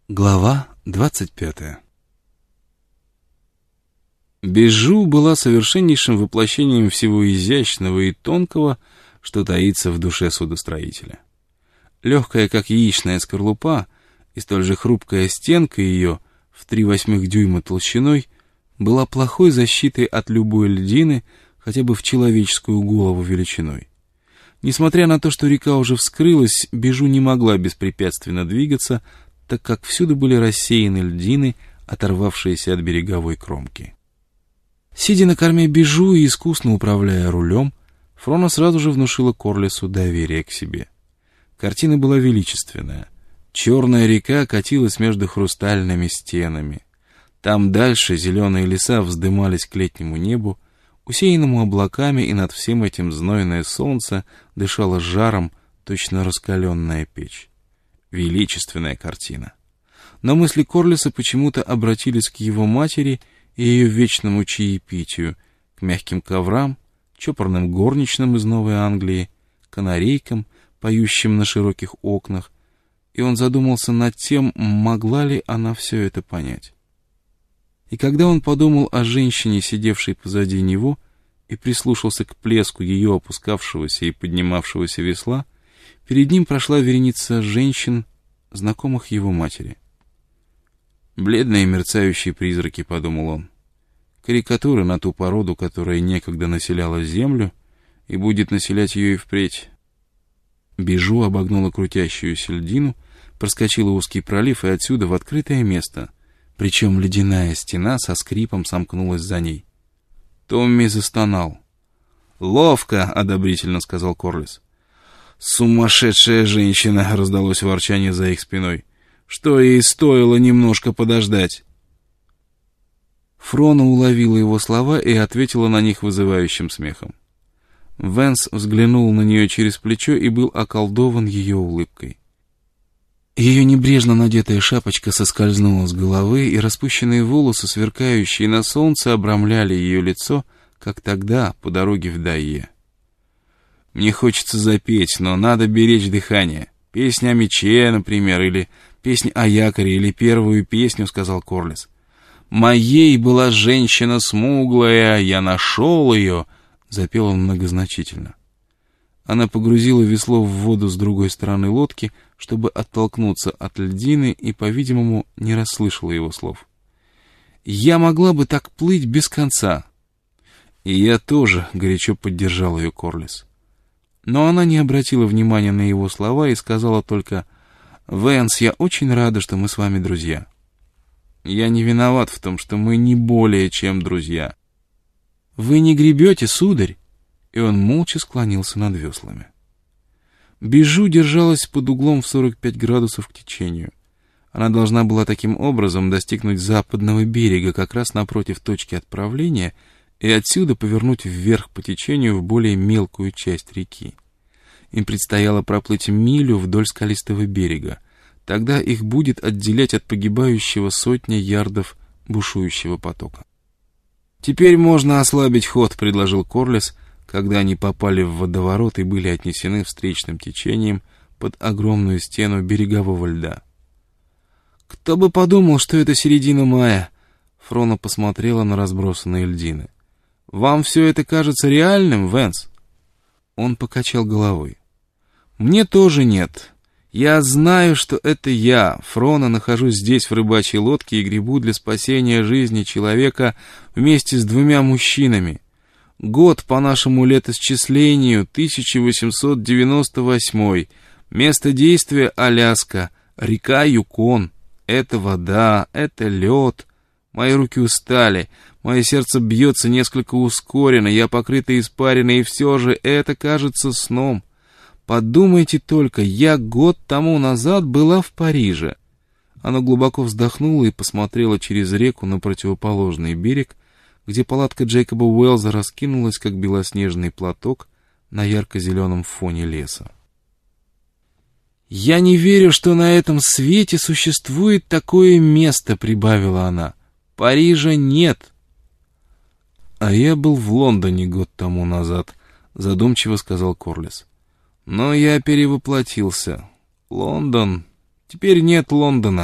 Глава 25. Бижу была совершеннейшим воплощением всего изящного и тонкого, что таится в душе судостроителя. Легкая, как яичная скорлупа, и столь же хрупкая стенка ее в 3/8 дюйма толщиной была плохой защитой от любой льдины, хотя бы в человеческую голову величиной. Несмотря на то, что река уже вскрылась, Бижу не могла беспрепятственно двигаться, так как всюду были рассеяны льдины, оторвавшиеся от береговой кромки. Сидя на корме Бижу и искусно управляя рулем, Фрона сразу же внушила Корлесу доверие к себе. Картина была величественная. Черная река катилась между хрустальными стенами. Там дальше зеленые леса вздымались к летнему небу, усеянному облаками, и над всем этим знойное солнце дышало жаром, точно раскаленная печь. Величественная картина. Но мысли Корлеса почему-то обратились к его матери и ее вечному чаепитию, к мягким коврам, чопорным горничным из Новой Англии, канарейкам, поющим на широких окнах, и он задумался над тем, могла ли она все это понять. И когда он подумал о женщине, сидевшей позади него, и прислушался к плеску ее опускавшегося и поднимавшегося весла, перед ним прошла вереница женщин, знакомых его матери. «Бледные мерцающие призраки», — подумал он, — «карикатуры на ту породу, которая некогда населяла землю и будет населять ее и впредь». Бижу обогнула крутящуюся льдину, проскочила узкий пролив и отсюда в открытое место, причем ледяная стена со скрипом сомкнулась за ней. Томми застонал. «Ловко!» — одобрительно сказал Корлес. «Сумасшедшая женщина!» — раздалось ворчание за их спиной. «Что ей стоило немножко подождать?» Фрона уловила его слова и ответила на них вызывающим смехом. Венс взглянул на нее через плечо и был околдован ее улыбкой. Ее небрежно надетая шапочка соскользнула с головы, и распущенные волосы, сверкающие на солнце, обрамляли ее лицо, как тогда по дороге в Дайе. «Мне хочется запеть, но надо беречь дыхание. Песня о мече, например, или песня о якоре, или первую песню», — сказал Корлес. «Моей была женщина смуглая, я нашел ее», — запел он многозначительно. Она погрузила весло в воду с другой стороны лодки, чтобы оттолкнуться от льдины, и, по-видимому, не расслышала его слов. «Я могла бы так плыть без конца». «И я тоже», — горячо поддержал ее Корлес. Но она не обратила внимания на его слова и сказала только: «Венс, я очень рада, что мы с вами друзья». «Я не виноват в том, что мы не более чем друзья». «Вы не гребете, сударь?» И он молча склонился над веслами. Бижу держалась под углом в 45 градусов к течению. Она должна была таким образом достигнуть западного берега, как раз напротив точки отправления, и отсюда повернуть вверх по течению в более мелкую часть реки. Им предстояло проплыть милю вдоль скалистого берега. Тогда их будет отделять от погибающего сотни ярдов бушующего потока. «Теперь можно ослабить ход», — предложил Корлес, когда они попали в водоворот и были отнесены встречным течением под огромную стену берегового льда. «Кто бы подумал, что это середина мая?» Фрона посмотрела на разбросанные льдины. «Вам все это кажется реальным, Венс?» Он покачал головой. «Мне тоже нет. Я знаю, что это я, Фрона, нахожусь здесь в рыбачьей лодке и гребу для спасения жизни человека вместе с 2 мужчинами. Год по нашему летосчислению 1898. Место действия Аляска, река Юкон. Это вода, это лед. Мои руки устали, мое сердце бьется несколько ускоренно, я покрыта испариной, и все же это кажется сном. Подумайте только, я год тому назад была в Париже». Она глубоко вздохнула и посмотрела через реку на противоположный берег, где палатка Джейкоба Уэллза раскинулась, как белоснежный платок, на ярко-зеленом фоне леса. «Я не верю, что на этом свете существует такое место», — прибавила она. «Парижа нет». «А я был в Лондоне год тому назад», — задумчиво сказал Корлес. «Но я перевоплотился. Лондон... Теперь нет Лондона.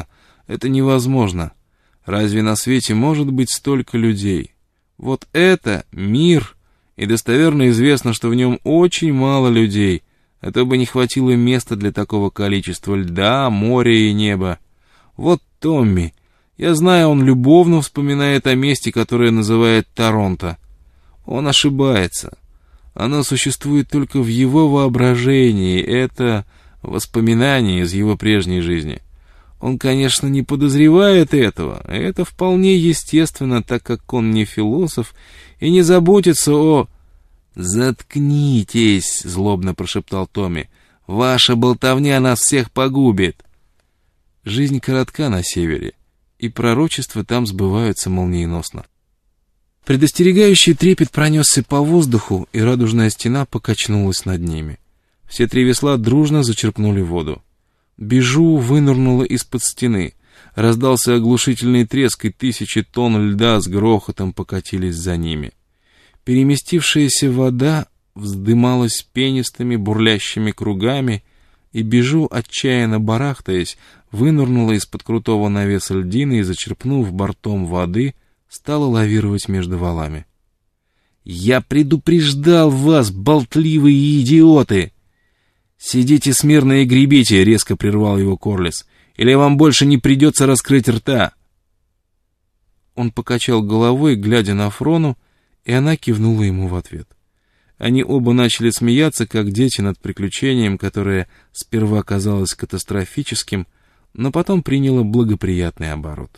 Это невозможно. Разве на свете может быть столько людей? Вот это мир, и достоверно известно, что в нем очень мало людей, а то бы не хватило места для такого количества льда, моря и неба. Вот Томми. Я знаю, он любовно вспоминает о месте, которое называет Торонто. Он ошибается. Оно существует только в его воображении. Это воспоминание из его прежней жизни. Он, конечно, не подозревает этого. Это вполне естественно, так как он не философ и не заботится о... «Заткнитесь!» — злобно прошептал Томми. «Ваша болтовня нас всех погубит!» Жизнь коротка на севере, и пророчества там сбываются молниеносно. Предостерегающий трепет пронесся по воздуху, и радужная стена покачнулась над ними. Все три весла дружно зачерпнули воду. Бежу вынырнула из-под стены. Раздался оглушительный треск, и 1000 тонн льда с грохотом покатились за ними. Переместившаяся вода вздымалась пенистыми бурлящими кругами, и Бежу, отчаянно барахтаясь, вынырнула из-под крутого навеса льдины и, зачерпнув бортом воды, стала лавировать между валами. «Я предупреждал вас, болтливые идиоты!» «Сидите смирно и гребите!» — резко прервал его Корлис. «Или вам больше не придется раскрыть рта!» Он покачал головой, глядя на Фрону, и она кивнула ему в ответ. Они оба начали смеяться, как дети, над приключением, которое сперва казалось катастрофическим, но потом приняло благоприятный оборот.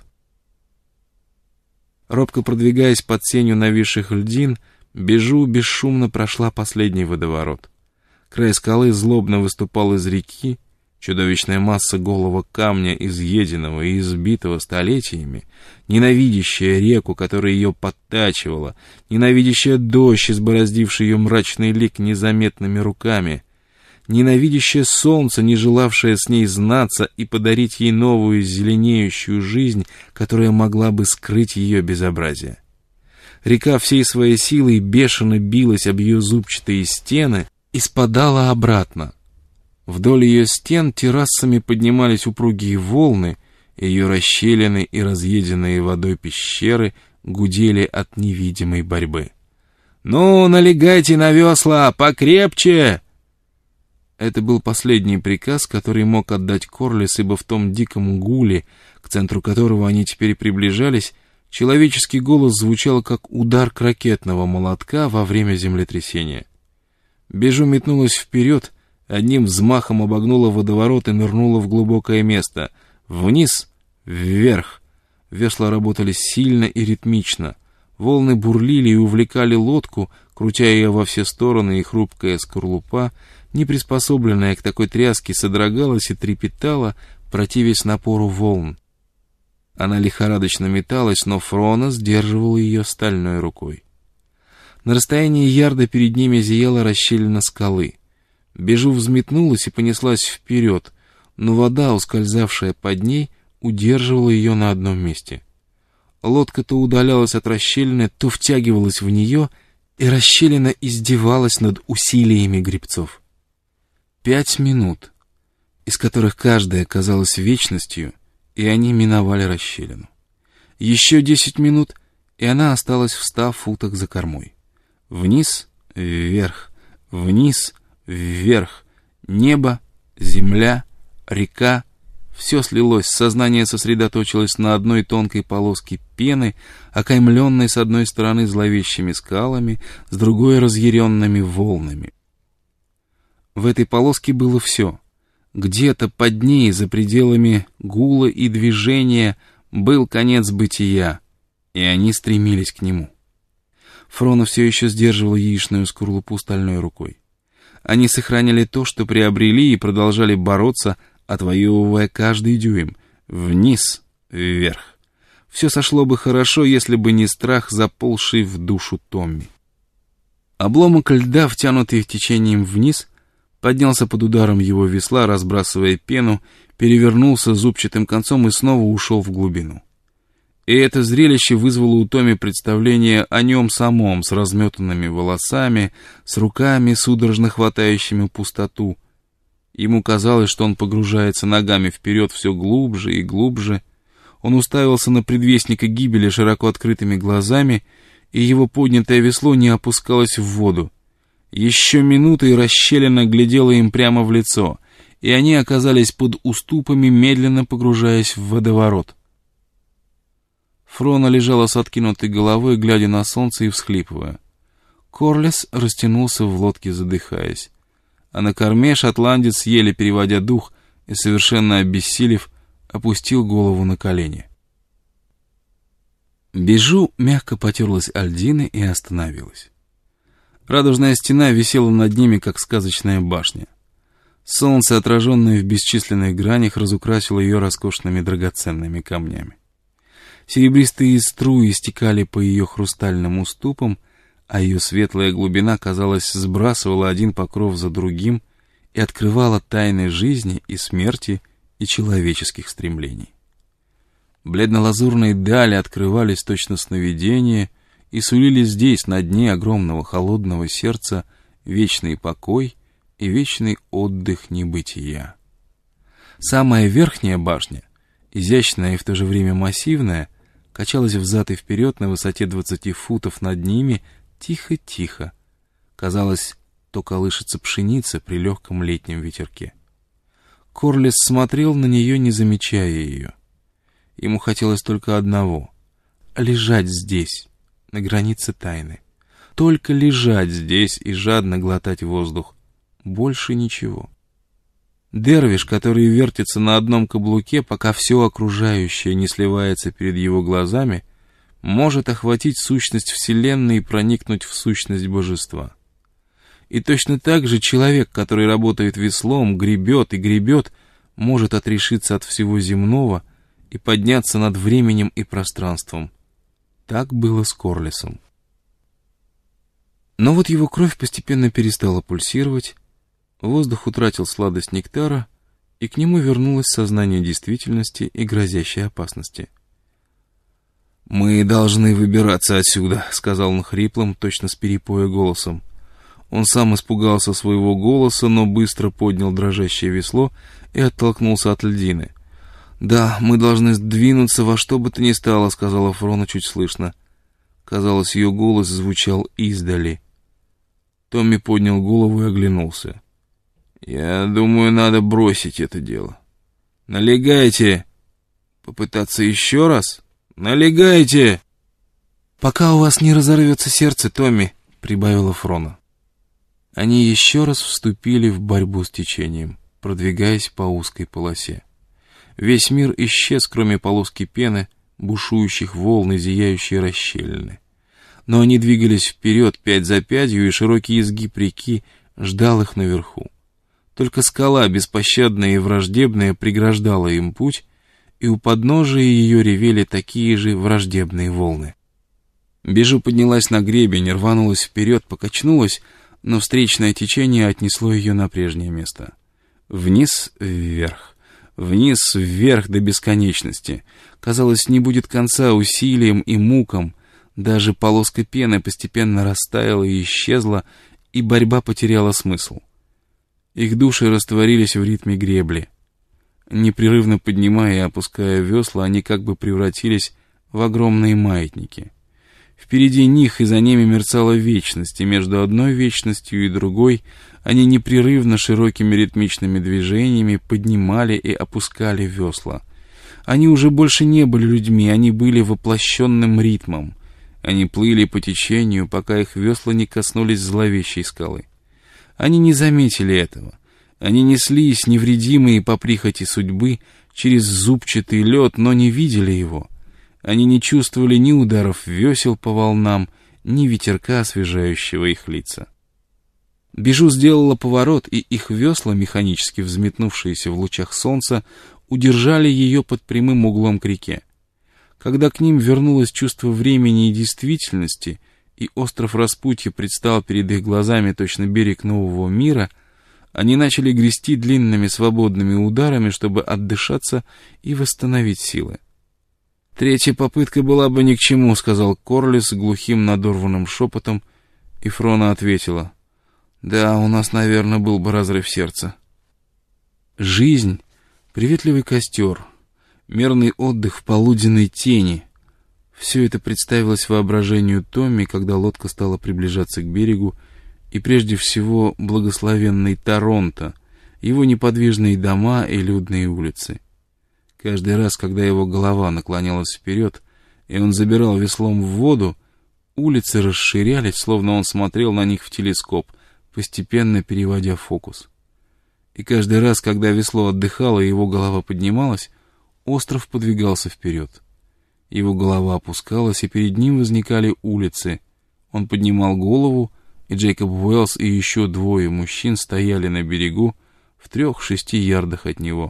Робко продвигаясь под сенью нависших льдин, Бежу бесшумно прошла последний водоворот. Край скалы злобно выступал из реки, чудовищная масса голого камня, изъеденного и избитого столетиями, ненавидящая реку, которая ее подтачивала, ненавидящая дождь, избороздивший ее мрачный лик незаметными руками, ненавидящее солнце, не желавшее с ней знаться и подарить ей новую зеленеющую жизнь, которая могла бы скрыть ее безобразие. Река всей своей силой бешено билась об ее зубчатые стены и спадала обратно. Вдоль ее стен террасами поднимались упругие волны, ее расщелины и разъеденные водой пещеры гудели от невидимой борьбы. «Ну, налегайте на весла, покрепче!» Это был последний приказ, который мог отдать Корлис, ибо в том диком гуле, к центру которого они теперь приближались, человеческий голос звучал как удар ракетного молотка во время землетрясения. Бежу метнулась вперед, одним взмахом обогнула водоворот и нырнула в глубокое место. Вниз, вверх. Весла работали сильно и ритмично. Волны бурлили и увлекали лодку, крутя ее во все стороны, и хрупкая скорлупа, не приспособленная к такой тряске, содрогалась и трепетала, противясь напору волн. Она лихорадочно металась, но Фрона сдерживал ее стальной рукой. На расстоянии ярда перед ними зияла расщелина скалы. Бежу взметнулась и понеслась вперед, но вода, ускользавшая под ней, удерживала ее на одном месте. Лодка то удалялась от расщелины, то втягивалась в нее, и расщелина издевалась над усилиями гребцов. 5 минут, из которых каждая казалась вечностью, и они миновали расщелину. Еще 10 минут, и она осталась в 100 футах за кормой. Вниз, вверх, вниз, вверх. Небо, земля, река. Все слилось, сознание сосредоточилось на одной тонкой полоске пены, окаймленной с одной стороны зловещими скалами, с другой разъяренными волнами. В этой полоске было все. Где-то под ней, за пределами гула и движения, был конец бытия, и они стремились к нему. Фрона все еще сдерживала яичную скорлупу стальной рукой. Они сохраняли то, что приобрели, и продолжали бороться, отвоевывая каждый дюйм. Вниз, вверх. Все сошло бы хорошо, если бы не страх, заползший в душу Томми. Обломок льда, втянутый течением вниз, поднялся под ударом его весла, разбрасывая пену, перевернулся зубчатым концом и снова ушел в глубину. И это зрелище вызвало у Томми представление о нем самом, с разметанными волосами, с руками, судорожно хватающими пустоту. Ему казалось, что он погружается ногами вперед все глубже и глубже, Он уставился на предвестника гибели широко открытыми глазами, и его поднятое весло не опускалось в воду. Еще минута, и расщелина глядела им прямо в лицо, и они оказались под уступами, медленно погружаясь в водоворот. Фрона лежала с откинутой головой, глядя на солнце и всхлипывая. Корлес растянулся в лодке, задыхаясь. А на корме шотландец, еле переводя дух и совершенно обессилев, опустил голову на колени. Бижу мягко потерлась о льдины и остановилась. Радужная стена висела над ними, как сказочная башня. Солнце, отраженное в бесчисленных гранях, разукрасило ее роскошными драгоценными камнями. Серебристые струи стекали по ее хрустальным уступам, а ее светлая глубина, казалось, сбрасывала один покров за другим и открывала тайны жизни и смерти и человеческих стремлений. Бледно-лазурные дали открывались точно сновидения и сулили здесь, на дне огромного холодного сердца, вечный покой и вечный отдых небытия. Самая верхняя башня, изящная и в то же время массивная, качалась взад и вперед на высоте 20 футов над ними, тихо-тихо. Казалось, то колышется пшеница при легком летнем ветерке. Корлес смотрел на нее, не замечая ее. Ему хотелось только одного — лежать здесь, на границе тайны. Только лежать здесь и жадно глотать воздух. Больше ничего. Дервиш, который вертится на одном каблуке, пока все окружающее не сливается перед его глазами, может охватить сущность Вселенной и проникнуть в сущность Божества. И точно так же человек, который работает веслом, гребет и гребет, может отрешиться от всего земного и подняться над временем и пространством. Так было с Корлесом. Но вот его кровь постепенно перестала пульсировать, воздух утратил сладость нектара, и к нему вернулось сознание действительности и грозящей опасности. «Мы должны выбираться отсюда», — сказал он хриплым, точно с перепоя голосом. Он сам испугался своего голоса, но быстро поднял дрожащее весло и оттолкнулся от льдины. «Да, мы должны сдвинуться во что бы то ни стало», — сказала Фрона чуть слышно. Казалось, ее голос звучал издали. Томми поднял голову и оглянулся. «Я думаю, надо бросить это дело. Налегайте! Попытаться еще раз? Налегайте!» «Пока у вас не разорвется сердце, Томми», — прибавила Фрона. Они еще раз вступили в борьбу с течением, продвигаясь по узкой полосе. Весь мир исчез, кроме полоски пены, бушующих волн и зияющей расщелины. Но они двигались вперед пять за пятью, и широкий изгиб реки ждал их наверху. Только скала, беспощадная и враждебная, преграждала им путь, и у подножия ее ревели такие же враждебные волны. Бижу поднялась на гребень, рванулась вперед, покачнулась, но встречное течение отнесло ее на прежнее место. Вниз, вверх, вниз, вверх до бесконечности. Казалось, не будет конца усилиям и мукам. Даже полоска пены постепенно растаяла и исчезла, и борьба потеряла смысл. Их души растворились в ритме гребли. Непрерывно поднимая и опуская весла, они как бы превратились в огромные маятники. Впереди них и за ними мерцала вечность, и между одной вечностью и другой они непрерывно широкими ритмичными движениями поднимали и опускали весла. Они уже больше не были людьми, они были воплощенным ритмом. Они плыли по течению, пока их весла не коснулись зловещей скалы. Они не заметили этого. Они неслись, невредимые по прихоти судьбы, через зубчатый лед, но не видели его. Они не чувствовали ни ударов весел по волнам, ни ветерка, освежающего их лица. Бижу сделала поворот, и их весла, механически взметнувшиеся в лучах солнца, удержали ее под прямым углом к реке. Когда к ним вернулось чувство времени и действительности, и остров Распутья предстал перед их глазами точно берег нового мира, они начали грести длинными свободными ударами, чтобы отдышаться и восстановить силы. «Третья попытка была бы ни к чему», — сказал Корлес глухим надорванным шепотом, и Фрона ответила: «Да, у нас, наверное, был бы разрыв сердца». Жизнь — приветливый костер, мерный отдых в полуденной тени. Все это представилось воображению Томми, когда лодка стала приближаться к берегу, и прежде всего благословенный Торонто, его неподвижные дома и людные улицы. Каждый раз, когда его голова наклонялась вперед, и он забирал веслом в воду, улицы расширялись, словно он смотрел на них в телескоп, постепенно переводя фокус. И каждый раз, когда весло отдыхало и его голова поднималась, остров подвигался вперед. Его голова опускалась, и перед ним возникали улицы. Он поднимал голову, и Джейкоб Уэллс и еще двое мужчин стояли на берегу в 3-6 ярдах от него.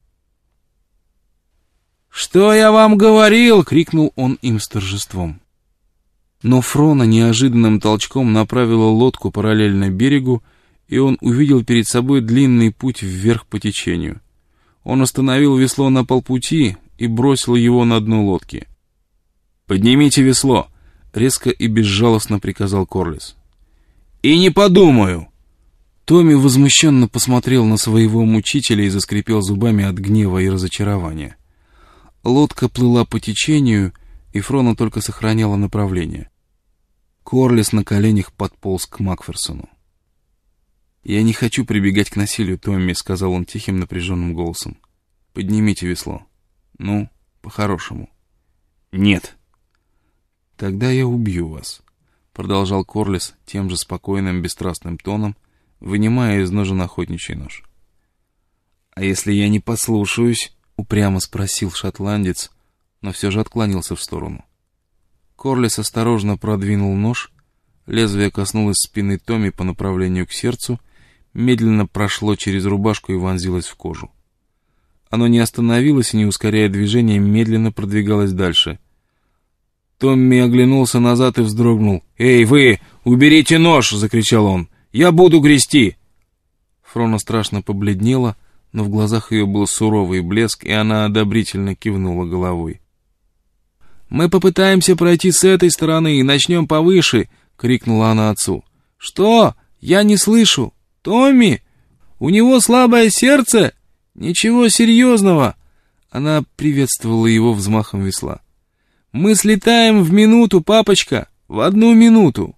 «Что я вам говорил?» — крикнул он им с торжеством. Но Фрона неожиданным толчком направила лодку параллельно берегу, и он увидел перед собой длинный путь вверх по течению. Он остановил весло на полпути и бросил его на дно лодки. «Поднимите весло!» — резко и безжалостно приказал Корлис. «И не подумаю!» Томми возмущенно посмотрел на своего мучителя и заскрипел зубами от гнева и разочарования. Лодка плыла по течению, и Фрона только сохраняла направление. Корлис на коленях подполз к Макферсону. «Я не хочу прибегать к насилию, Томми», — сказал он тихим напряженным голосом. «Поднимите весло. Ну, по-хорошему». «Нет». «Тогда я убью вас», — продолжал Корлис тем же спокойным, бесстрастным тоном, вынимая из ножен охотничий нож. «А если я не послушаюсь?» — упрямо спросил шотландец, но все же отклонился в сторону. Корлис осторожно продвинул нож, лезвие коснулось спины Томми по направлению к сердцу, медленно прошло через рубашку и вонзилось в кожу. Оно не остановилось и, не ускоряя движение, медленно продвигалось дальше. Томми оглянулся назад и вздрогнул. «Эй, вы! Уберите нож!» — закричал он. «Я буду грести!» Фрона страшно побледнела, но в глазах ее был суровый блеск, и она одобрительно кивнула головой. «Мы попытаемся пройти с этой стороны и начнем повыше!» — крикнула она отцу. «Что? Я не слышу! Томми! У него слабое сердце? Ничего серьезного!» Она приветствовала его взмахом весла. «Мы слетаем в минуту, папочка! В 1 минуту!»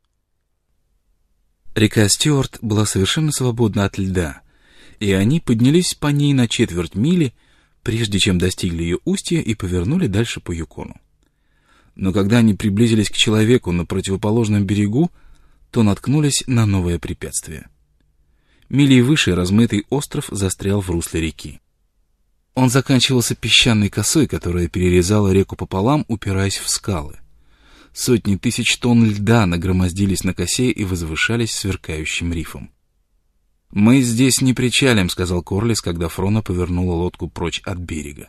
Река Стюарт была совершенно свободна от льда, и они поднялись по ней на 1/4 мили, прежде чем достигли ее устья и повернули дальше по Юкону. Но когда они приблизились к человеку на противоположном берегу, то наткнулись на новое препятствие. Милей выше размытый остров застрял в русле реки. Он заканчивался песчаной косой, которая перерезала реку пополам, упираясь в скалы. Сотни тысяч тонн льда нагромоздились на косе и возвышались сверкающим рифом. «Мы здесь не причалим», — сказал Корлис, когда Фрона повернула лодку прочь от берега.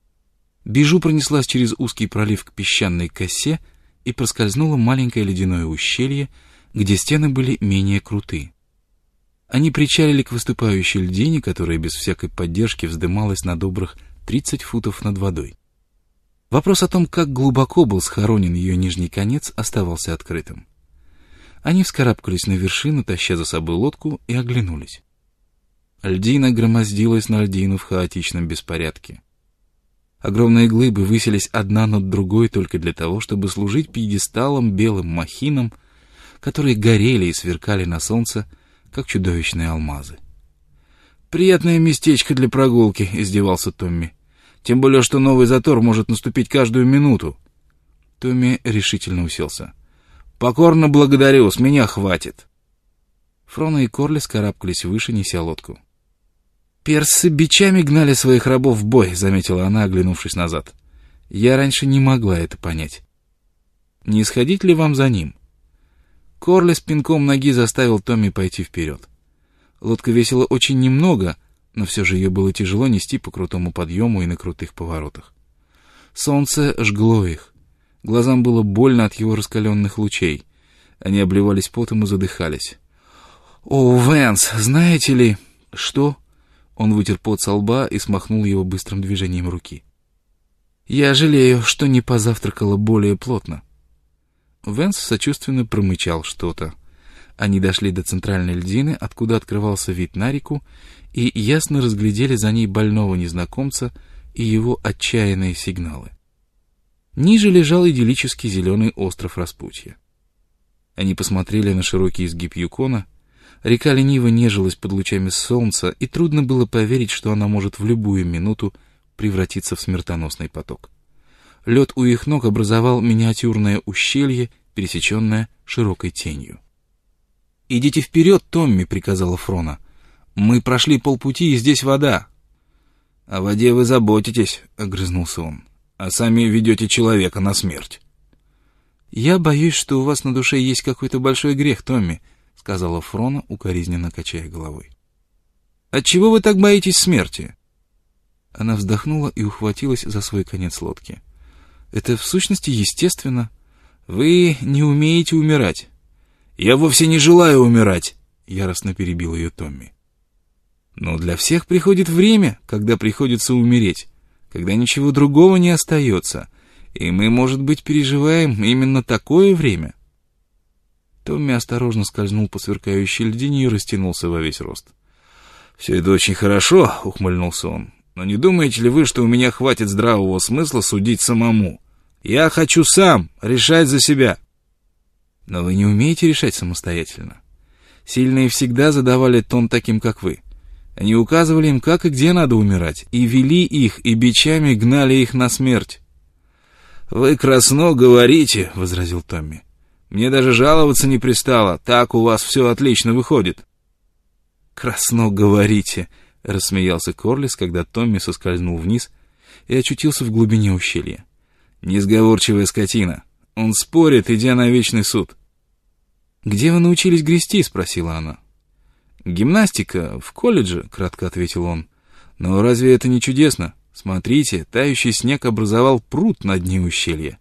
Бижу пронеслась через узкий пролив к песчаной косе и проскользнула маленькое ледяное ущелье, где стены были менее круты. Они причалили к выступающей льдине, которая без всякой поддержки вздымалась на добрых 30 футов над водой. Вопрос о том, как глубоко был схоронен ее нижний конец, оставался открытым. Они вскарабкались на вершину, таща за собой лодку, и оглянулись. Льдина громоздилась на льдину в хаотичном беспорядке. Огромные глыбы высились одна над другой только для того, чтобы служить пьедесталом белым махинам, которые горели и сверкали на солнце, как чудовищные алмазы. «Приятное местечко для прогулки», — издевался Томми. «Тем более, что новый затор может наступить каждую минуту». Томми решительно уселся. «Покорно благодарю, с меня хватит». Фрона и Корлис карабкались выше, неся лодку. «Персы бичами гнали своих рабов в бой», — заметила она, оглянувшись назад. «Я раньше не могла это понять. Не сходить ли вам за ним?» Корлис пинком ноги заставил Томми пойти вперед. Лодка весила очень немного, но все же ее было тяжело нести по крутому подъему и на крутых поворотах. Солнце жгло их. Глазам было больно от его раскаленных лучей. Они обливались потом и задыхались. «О, Вэнс, знаете ли...» «Что?» Он вытер пот со лба и смахнул его быстрым движением руки. «Я жалею, что не позавтракала более плотно». Вэнс сочувственно промычал что-то. Они дошли до центральной льдины, откуда открывался вид на реку, и ясно разглядели за ней больного незнакомца, и его отчаянные сигналы. Ниже лежал идиллический зеленый остров Распутья. Они посмотрели на широкий изгиб Юкона. Река лениво нежилась под лучами солнца, и трудно было поверить, что она может в любую минуту превратиться в смертоносный поток. Лед у их ног образовал миниатюрное ущелье, пересеченное широкой тенью. «Идите вперед, Томми», — приказала Фрона. «Мы прошли полпути, и здесь вода». «О воде вы заботитесь», — огрызнулся он, «а сами ведете человека на смерть». «Я боюсь, что у вас на душе есть какой-то большой грех, Томми», — сказала Фрона, укоризненно качая головой. «Отчего вы так боитесь смерти?» Она вздохнула и ухватилась за свой конец лодки. «Это в сущности естественно. Вы не умеете умирать». «Я вовсе не желаю умирать», — яростно перебил ее Томми. «Но для всех приходит время, когда приходится умереть, когда ничего другого не остается, и мы, может быть, переживаем именно такое время». Томми осторожно скользнул по сверкающей льдине и растянулся во весь рост. «Все это очень хорошо», — ухмыльнулся он, «но не думаете ли вы, что у меня хватит здравого смысла судить самому? Я хочу сам решать за себя». «Но вы не умеете решать самостоятельно. Сильные всегда задавали тон таким, как вы. Они указывали им, как и где надо умирать, и вели их, и бичами гнали их на смерть». «Вы красно говорите», — возразил Томми. «Мне даже жаловаться не пристало, так у вас все отлично выходит». «Красно говорите», — рассмеялся Корлис, когда Томми соскользнул вниз и очутился в глубине ущелья. «Несговорчивая скотина. Он спорит, идя на вечный суд». «Где вы научились грести?» — спросила она. «Гимнастика, в колледже», — кратко ответил он. «Но разве это не чудесно? Смотрите, тающий снег образовал пруд на дне ущелья».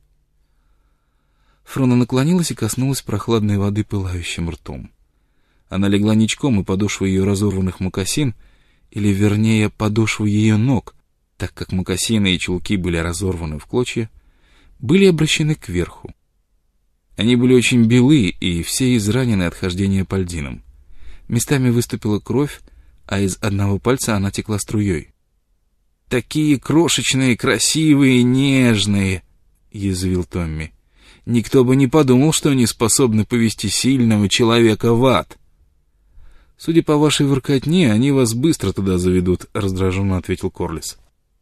Фрона наклонилась и коснулась прохладной воды пылающим ртом. Она легла ничком, и подошвы ее разорванных мокасин, или, вернее, подошвы ее ног, так как мокасины и чулки были разорваны в клочья, были обращены кверху. Они были очень белы и все изранены от хождения по льдинам. Местами выступила кровь, а из одного пальца она текла струей. «Такие крошечные, красивые, нежные!» — язвил Томми. «Никто бы не подумал, что они способны повести сильного человека в ад». «Судя по вашей воркотне, они вас быстро туда заведут», — раздраженно ответил Корлис.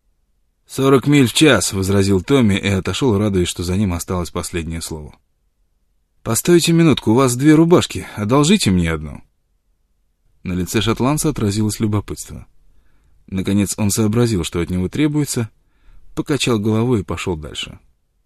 40 миль в час», — возразил Томми и отошел, радуясь, что за ним осталось последнее слово. «Постойте минутку, у вас 2 рубашки, одолжите мне одну». На лице шотландца отразилось любопытство. Наконец он сообразил, что от него требуется, покачал головой и пошел дальше.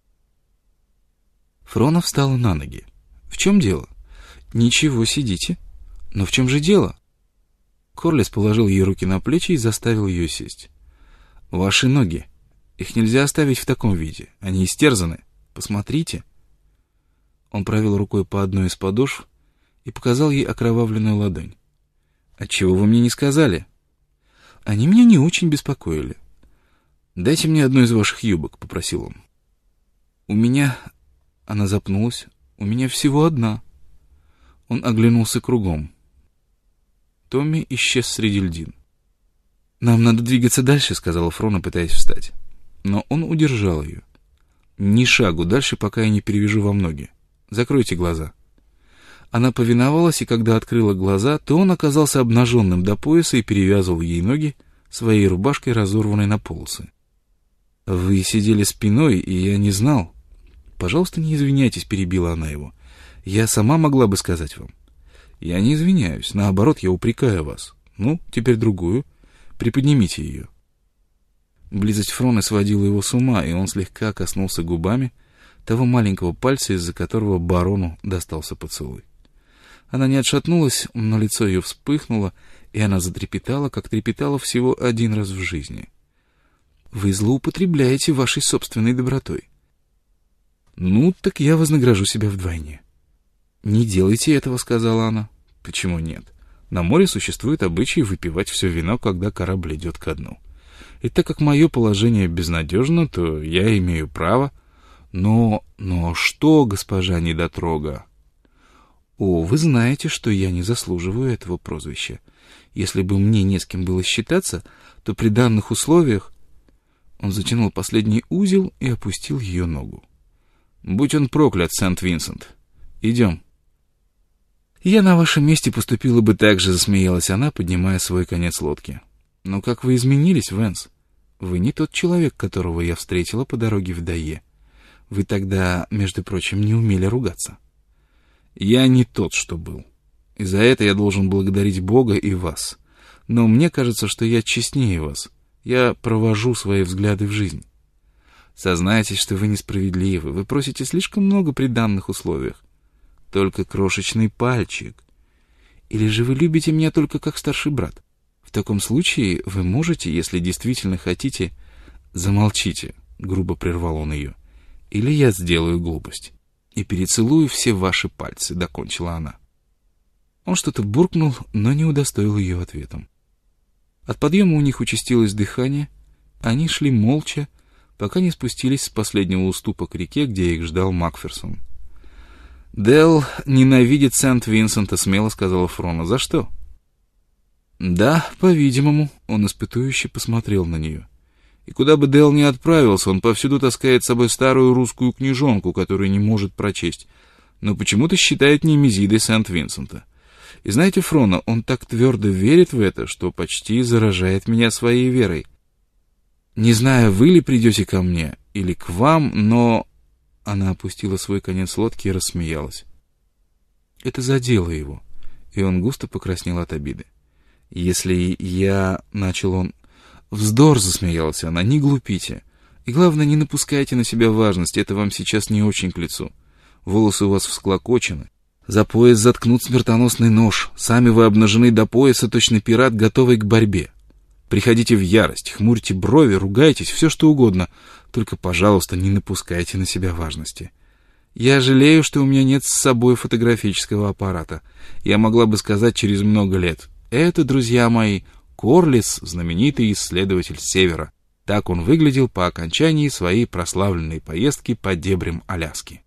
Фрона встала на ноги. «В чем дело?» «Ничего, сидите. Но в чем же дело?» Корлис положил ей руки на плечи и заставил ее сесть. «Ваши ноги. Их нельзя оставить в таком виде. Они истерзаны. Посмотрите». Он провел рукой по одной из подошв и показал ей окровавленную ладонь. «Отчего вы мне не сказали?» «Они меня не очень беспокоили». «Дайте мне одну из ваших юбок», — попросил он. «У меня...» — она запнулась. «У меня всего одна». Он оглянулся кругом. Томми исчез среди льдин. «Нам надо двигаться дальше», — сказала Фрона, пытаясь встать. Но он удержал ее. «Ни шагу дальше, пока я не перевяжу вам ноги. Закройте глаза». Она повиновалась, и когда открыла глаза, то он оказался обнаженным до пояса и перевязывал ей ноги своей рубашкой, разорванной на полосы. «Вы сидели спиной, и я не знал». «Пожалуйста, не извиняйтесь», — перебила она его. «Я сама могла бы сказать вам». «Я не извиняюсь, наоборот, я упрекаю вас. Ну, теперь другую. Приподнимите ее». Близость Фроны сводила его с ума, и он слегка коснулся губами того маленького пальца, из-за которого барону достался поцелуй. Она не отшатнулась, но лицо ее вспыхнуло, и она затрепетала, как трепетала всего один раз в жизни. «Вы злоупотребляете вашей собственной добротой». «Ну, так я вознагражу себя вдвойне». «Не делайте этого», — сказала она. «Почему нет? На море существует обычай выпивать все вино, когда корабль идет ко дну. И так как мое положение безнадежно, то я имею право...» «Но что, госпожа недотрога?» «О, вы знаете, что я не заслуживаю этого прозвища. Если бы мне не с кем было считаться, то при данных условиях...» Он затянул последний узел и опустил ее ногу. «Будь он проклят, Сент-Винсент. Идем». «Я на вашем месте поступила бы так же», — засмеялась она, поднимая свой конец лодки. «Но как вы изменились, Вэнс? Вы не тот человек, которого я встретила по дороге в Дайе. Вы тогда, между прочим, не умели ругаться». «Я не тот, что был. И за это я должен благодарить Бога и вас. Но мне кажется, что я честнее вас. Я провожу свои взгляды в жизнь. Сознайтесь, что вы несправедливы. Вы просите слишком много при данных условиях. Только крошечный пальчик. Или же вы любите меня только как старший брат? В таком случае вы можете, если действительно хотите... Замолчите, грубо прервал он ее. Или я сделаю глупость. И перецелую все ваши пальцы, докончила она. Он что-то буркнул, но не удостоил ее ответом. От подъема у них участилось дыхание. Они шли молча, пока не спустились с последнего уступа к реке, где их ждал Макферсон. «Делл ненавидит Сент-Винсента», — смело сказала Фрона. «За что?» «Да, по-видимому», — он испытующе посмотрел на нее. «И куда бы Делл ни отправился, он повсюду таскает с собой старую русскую книжонку, которую не может прочесть, но почему-то считает Немезидой Сент-Винсента. И знаете, Фрона, он так твердо верит в это, что почти заражает меня своей верой. Не знаю, вы ли придете ко мне или к вам, но...» Она опустила свой конец лодки и рассмеялась. Это задело его, и он густо покраснел от обиды. «Если я...» — начал он. «Вздор!» — засмеялась она. «Не глупите. И главное, не напускайте на себя важности, это вам сейчас не очень к лицу. Волосы у вас всклокочены. За пояс заткнут смертоносный нож. Сами вы обнажены до пояса, точно пират, готовый к борьбе. Приходите в ярость, хмурьте брови, ругайтесь, все что угодно. Только, пожалуйста, не напускайте на себя важности. Я жалею, что у меня нет с собой фотографического аппарата. Я могла бы сказать через много лет. Это, друзья мои, Корлис, знаменитый исследователь Севера. Так он выглядел по окончании своей прославленной поездки по дебрям Аляски».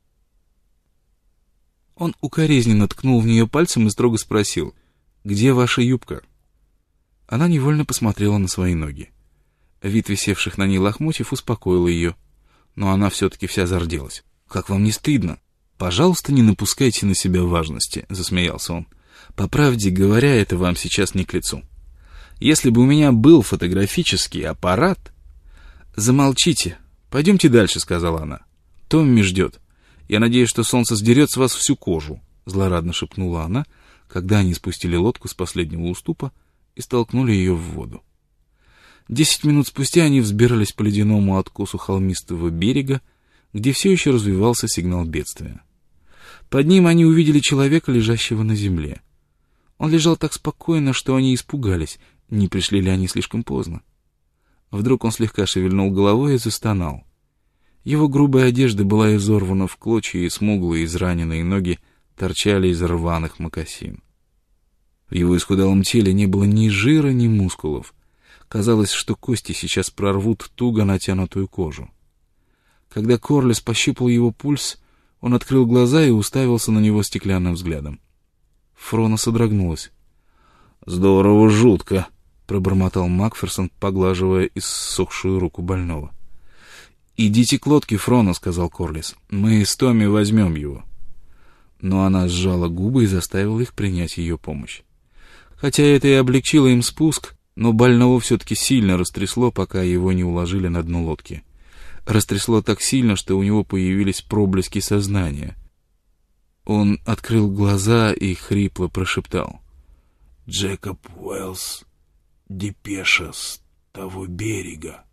Он укоризненно ткнул в нее пальцем и строго спросил: «Где ваша юбка?» Она невольно посмотрела на свои ноги. Вид висевших на ней лохмотьев успокоил ее, но она все-таки вся зарделась. «Как вам не стыдно? Пожалуйста, не напускайте на себя важности», — засмеялся он. «По правде говоря, это вам сейчас не к лицу. Если бы у меня был фотографический аппарат...» «Замолчите. Пойдемте дальше», — сказала она. «Томми ждет. Я надеюсь, что солнце сдерет с вас всю кожу», — злорадно шепнула она, когда они спустили лодку с последнего уступа и столкнули ее в воду. 10 минут спустя они взбирались по ледяному откосу холмистого берега, где все еще развивался сигнал бедствия. Под ним они увидели человека, лежащего на земле. Он лежал так спокойно, что они испугались, не пришли ли они слишком поздно. Вдруг он слегка шевельнул головой и застонал. Его грубая одежда была изорвана в клочья, и смуглые израненные ноги торчали из рваных мокасин. В его исхудалом теле не было ни жира, ни мускулов. Казалось, что кости сейчас прорвут туго натянутую кожу. Когда Корлис пощупал его пульс, он открыл глаза и уставился на него стеклянным взглядом. Фрона содрогнулась. «Здорово, жутко», — пробормотал Макферсон, поглаживая иссохшую руку больного. «Идите к лодке, Фрона», — сказал Корлис. «Мы с Томми возьмем его». Но она сжала губы и заставила их принять ее помощь. Хотя это и облегчило им спуск, но больного все-таки сильно растрясло, пока его не уложили на дно лодки. Растрясло так сильно, что у него появились проблески сознания. Он открыл глаза и хрипло прошептал: «Джекоб Уэллс, депеша с того берега».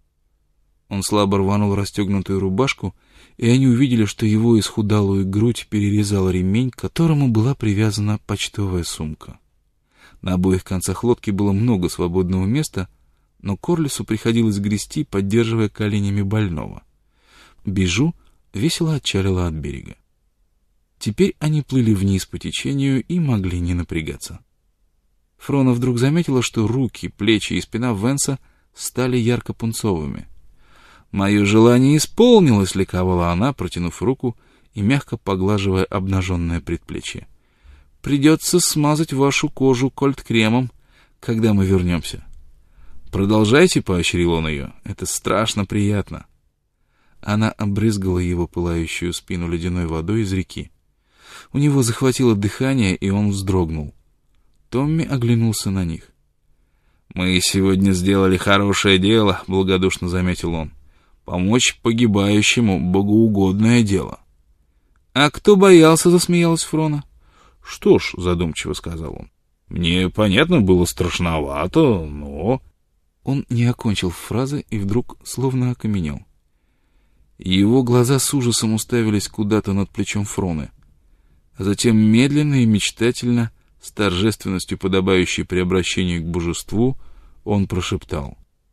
Он слабо рванул расстегнутую рубашку, и они увидели, что его исхудалую грудь перерезал ремень, к которому была привязана почтовая сумка. На обоих концах лодки было много свободного места, но Корлису приходилось грести, поддерживая коленями больного. Бижу весело отчалила от берега. Теперь они плыли вниз по течению и могли не напрягаться. Фрона вдруг заметила, что руки, плечи и спина Венса стали ярко-пунцовыми. «Мое желание исполнилось», — ликовала она, протянув руку и мягко поглаживая обнаженное предплечье. «Придется смазать вашу кожу кольт-кремом, когда мы вернемся». «Продолжайте», — поощрил он ее, — «это страшно приятно». Она обрызгала его пылающую спину ледяной водой из реки. У него захватило дыхание, и он вздрогнул. Томми оглянулся на них. «Мы сегодня сделали хорошее дело», — благодушно заметил он. «Помочь погибающему — богоугодное дело». «А кто боялся?» — засмеялась Фрона. «Что ж», — задумчиво сказал он, — «мне, понятно, было страшновато, но...» Он не окончил фразы и вдруг словно окаменел. Его глаза с ужасом уставились куда-то над плечом Фроны, а затем медленно и мечтательно, с торжественностью, подобающей при обращении к божеству, он прошептал: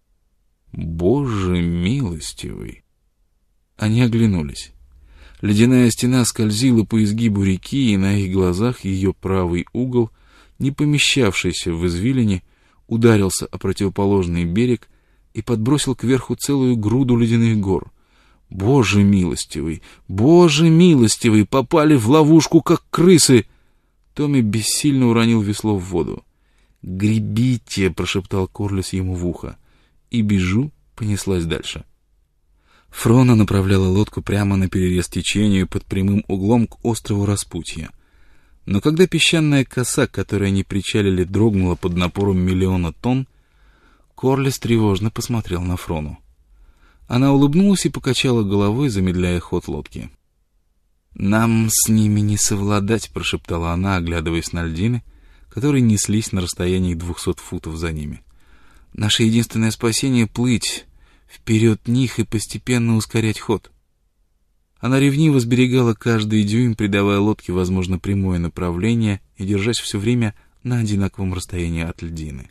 «Боже милостивый!» Они оглянулись. Ледяная стена скользила по изгибу реки, и на их глазах ее правый угол, не помещавшийся в извилине, ударился о противоположный берег и подбросил кверху целую груду ледяных гор. «Боже милостивый! Боже милостивый! Попали в ловушку, как крысы!» Томми бессильно уронил весло в воду. «Гребите!» — прошептал Корлис ему в ухо. И Бижу понеслась дальше. Фрона направляла лодку прямо на перерез течению под прямым углом к острову Распутья. Но когда песчаная коса, к которой они причалили, дрогнула под напором 1 000 000 тонн, Корлис тревожно посмотрел на Фрону. Она улыбнулась и покачала головой, замедляя ход лодки. «Нам с ними не совладать», — прошептала она, оглядываясь на льдины, которые неслись на расстоянии 200 футов за ними. «Наше единственное спасение — плыть вперед них и постепенно ускорять ход». Она ревниво сберегала каждый дюйм, придавая лодке, возможно, прямое направление и держась все время на одинаковом расстоянии от льдины.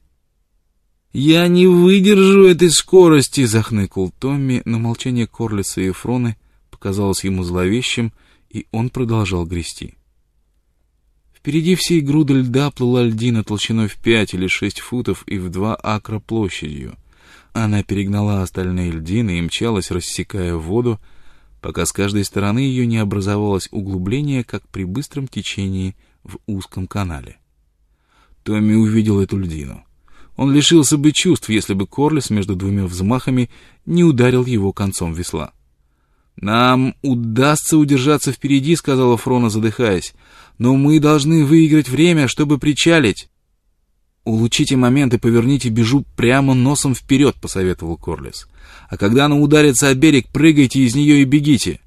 «Я не выдержу этой скорости!» — захныкал Томми, но молчание Корлиса и Фроны показалось ему зловещим, и он продолжал грести. Впереди всей груды льда плыла льдина толщиной в 5 или 6 футов и в 2 акра площадью. Она перегнала остальные льдины и мчалась, рассекая воду, пока с каждой стороны ее не образовалось углубление, как при быстром течении в узком канале. Томми увидел эту льдину. Он лишился бы чувств, если бы Корлис между 2 взмахами не ударил его концом весла. «Нам удастся удержаться впереди», — сказала Фрона, задыхаясь, — «но мы должны выиграть время, чтобы причалить». «Улучшите момент и поверните Бижу прямо носом вперед», — посоветовал Корлис. «А когда она ударится о берег, прыгайте из нее и бегите».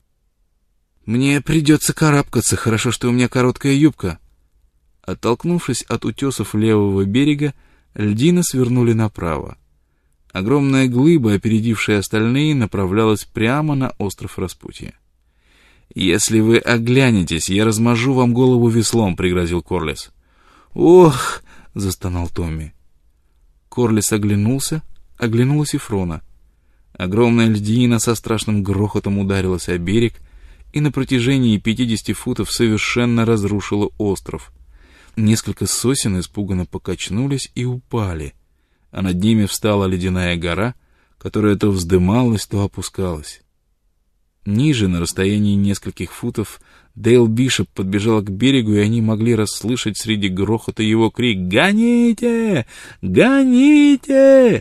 «Мне придется карабкаться, хорошо, что у меня короткая юбка». Оттолкнувшись от утесов левого берега, льдины свернули направо. Огромная глыба, опередившая остальные, направлялась прямо на остров Распутья. «Если вы оглянетесь, я размажу вам голову веслом», — пригрозил Корлис. «Ох!» — застонал Томми. Корлис оглянулся, оглянулась и Фрона. Огромная льдина со страшным грохотом ударилась о берег и на протяжении 50 футов совершенно разрушила остров. Несколько сосен испуганно покачнулись и упали, а над ними встала ледяная гора, которая то вздымалась, то опускалась. Ниже, на расстоянии нескольких футов, Дейл Бишоп подбежал к берегу, и они могли расслышать среди грохота его крик «Гоните! Гоните!».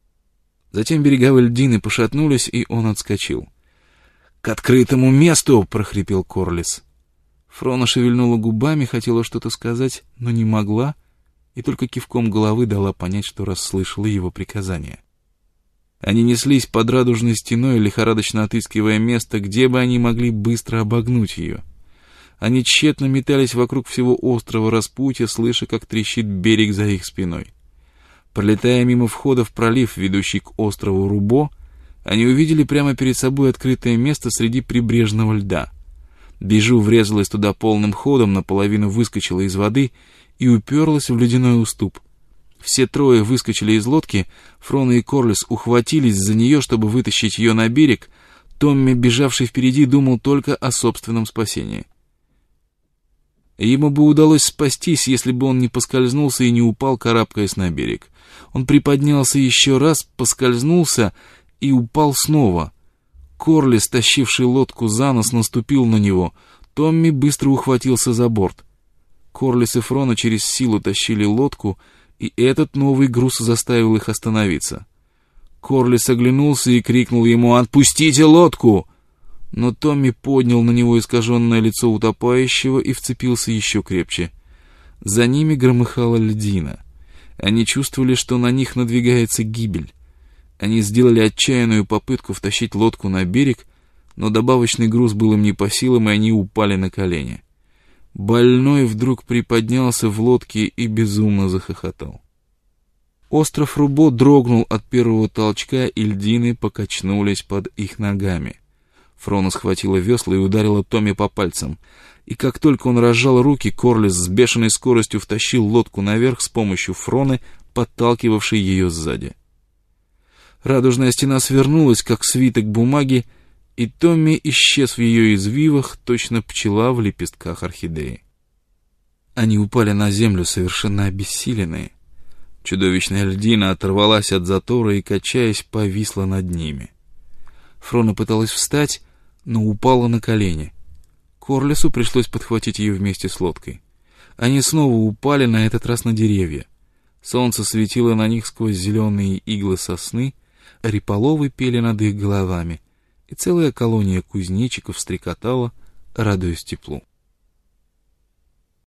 Затем береговые льдины пошатнулись, и он отскочил. «К открытому месту!» — прохрипел Корлис. Фрона шевельнула губами, хотела что-то сказать, но не могла, и только кивком головы дала понять, что расслышала его приказание. Они неслись под радужной стеной, лихорадочно отыскивая место, где бы они могли быстро обогнуть ее. Они тщетно метались вокруг всего острова Распутья, слыша, как трещит берег за их спиной. Пролетая мимо входа в пролив, ведущий к острову Рубо, они увидели прямо перед собой открытое место среди прибрежного льда. Бижу врезалась туда полным ходом, наполовину выскочила из воды и уперлась в ледяной уступ. Все трое выскочили из лодки, Фрона и Корлис ухватились за нее, чтобы вытащить ее на берег. Томми, бежавший впереди, думал только о собственном спасении. Ему бы удалось спастись, если бы он не поскользнулся и не упал, карабкаясь на берег. Он приподнялся еще раз, поскользнулся и упал снова. Корлис, тащивший лодку за нос, наступил на него. Томми быстро ухватился за борт. Корлис и Фрона через силу тащили лодку, и этот новый груз заставил их остановиться. Корлис оглянулся и крикнул ему: «Отпустите лодку!» Но Томми поднял на него искаженное лицо утопающего и вцепился еще крепче. За ними громыхала льдина. Они чувствовали, что на них надвигается гибель. Они сделали отчаянную попытку втащить лодку на берег, но добавочный груз был им не по силам, и они упали на колени. Больной вдруг приподнялся в лодке и безумно захохотал. Остров Рубо дрогнул от первого толчка, и льдины покачнулись под их ногами. Фрона схватила весла и ударила Томми по пальцам. И как только он разжал руки, Корлис с бешеной скоростью втащил лодку наверх с помощью Фроны, подталкивавшей ее сзади. Радужная стена свернулась, как свиток бумаги, и Томми исчез в ее извивах, точно пчела в лепестках орхидеи. Они упали на землю, совершенно обессиленные. Чудовищная льдина оторвалась от затора и, качаясь, повисла над ними. Фрона пыталась встать, но упала на колени. Корлису пришлось подхватить ее вместе с лодкой. Они снова упали, на этот раз на деревья. Солнце светило на них сквозь зеленые иглы сосны, репеловы пели над их головами, и целая колония кузнечиков стрекотала, радуясь теплу.